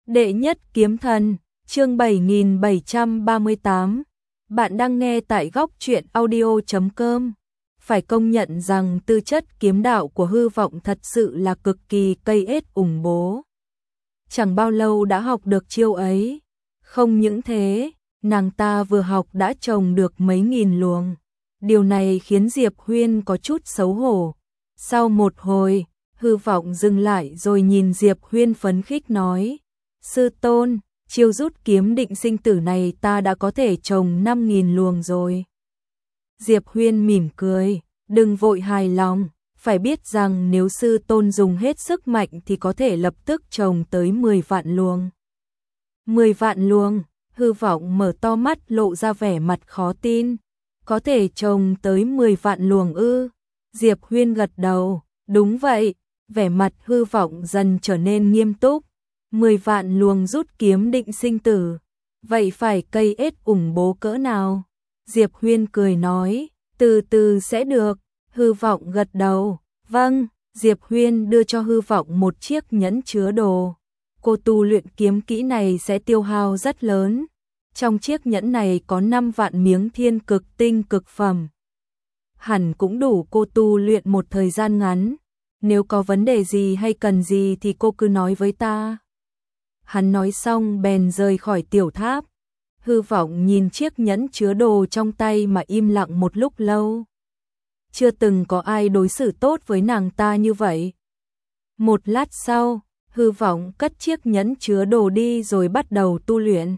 Đệ nhất kiếm thần, chương 7738. Bạn đang nghe tại góc truyện audio.com. Phải công nhận rằng tư chất kiếm đạo của Hư Vọng thật sự là cực kỳ cây ết ủng bố. Chẳng bao lâu đã học được chiêu ấy. Không những thế, nàng ta vừa học đã trồng được mấy nghìn luồng. Điều này khiến Diệp Huyên có chút xấu hổ. Sau một hồi, Hư Vọng dừng lại rồi nhìn Diệp Huyên phấn khích nói: Sư tôn, chiêu rút kiếm định sinh tử này ta đã có thể trồng 5.000 luồng rồi. Diệp Huyên mỉm cười, đừng vội hài lòng, phải biết rằng nếu sư tôn dùng hết sức mạnh thì có thể lập tức trồng tới 10 vạn luồng. 10 vạn luồng, Hư Vọng mở to mắt lộ ra vẻ mặt khó tin. Có thể trồng tới 10 vạn luồng ư? Diệp Huyên gật đầu, đúng vậy, vẻ mặt Hư Vọng dần trở nên nghiêm túc. 10 vạn luồng rút kiếm định sinh tử, vậy phải cây ết ủng bố cỡ nào? Diệp Huyên cười nói, từ từ sẽ được. Hư Vọng gật đầu, vâng. Diệp Huyên đưa cho Hư Vọng một chiếc nhẫn chứa đồ. Cô tu luyện kiếm kỹ này sẽ tiêu hao rất lớn. Trong chiếc nhẫn này có 5 vạn miếng thiên cực tinh cực phẩm. Hẳn cũng đủ cô tu luyện một thời gian ngắn. Nếu có vấn đề gì hay cần gì thì cô cứ nói với ta. Hắn nói xong bèn rời khỏi tiểu tháp. Hư Vọng nhìn chiếc nhẫn chứa đồ trong tay mà im lặng một lúc lâu. Chưa từng có ai đối xử tốt với nàng ta như vậy. Một lát sau, Hư Vọng cất chiếc nhẫn chứa đồ đi rồi bắt đầu tu luyện.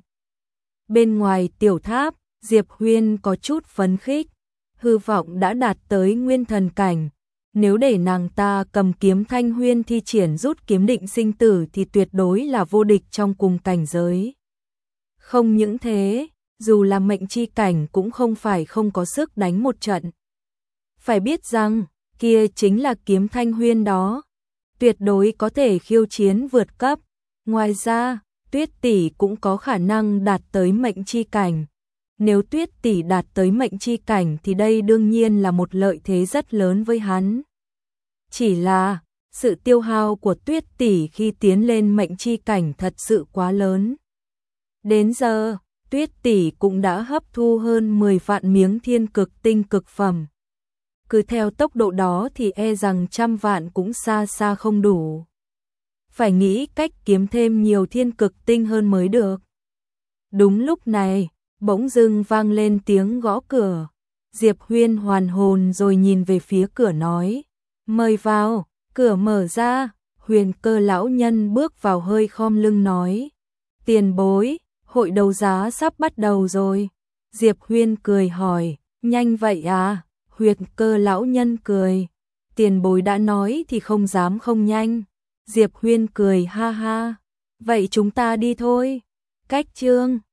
Bên ngoài tiểu tháp, Diệp Huyên có chút phấn khích. Hư Vọng đã đạt tới nguyên thần cảnh. Nếu để nàng ta cầm kiếm Thanh Huyên thi triển rút kiếm định sinh tử thì tuyệt đối là vô địch trong cùng cảnh giới. Không những thế, dù là mệnh chi cảnh cũng không phải không có sức đánh một trận. Phải biết rằng, kia chính là kiếm Thanh Huyên đó. Tuyệt đối có thể khiêu chiến vượt cấp. Ngoài ra, Tuyết tỷ cũng có khả năng đạt tới mệnh chi cảnh. Nếu Tuyết tỷ đạt tới mệnh chi cảnh thì đây đương nhiên là một lợi thế rất lớn với hắn. Chỉ là, sự tiêu hao của Tuyết tỷ khi tiến lên mệnh chi cảnh thật sự quá lớn. Đến giờ, Tuyết tỷ cũng đã hấp thu hơn 10 vạn miếng thiên cực tinh cực phẩm. Cứ theo tốc độ đó thì e rằng 100 vạn cũng xa xa không đủ. Phải nghĩ cách kiếm thêm nhiều thiên cực tinh hơn mới được. Đúng lúc này, bỗng dưng vang lên tiếng gõ cửa. Diệp Huyên hoàn hồn rồi nhìn về phía cửa nói, mời vào. Cửa mở ra, Huyền Cơ lão nhân bước vào hơi khom lưng nói, tiền bối, hội đấu giá sắp bắt đầu rồi. Diệp Huyên cười hỏi, nhanh vậy à? Huyền Cơ lão nhân cười, tiền bối đã nói thì không dám không nhanh. Diệp Huyên cười ha ha, vậy chúng ta đi thôi. Cách chương